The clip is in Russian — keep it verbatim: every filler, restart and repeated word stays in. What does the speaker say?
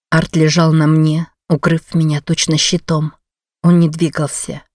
Арт лежал на мне, укрыв меня точно щитом. Он не двигался.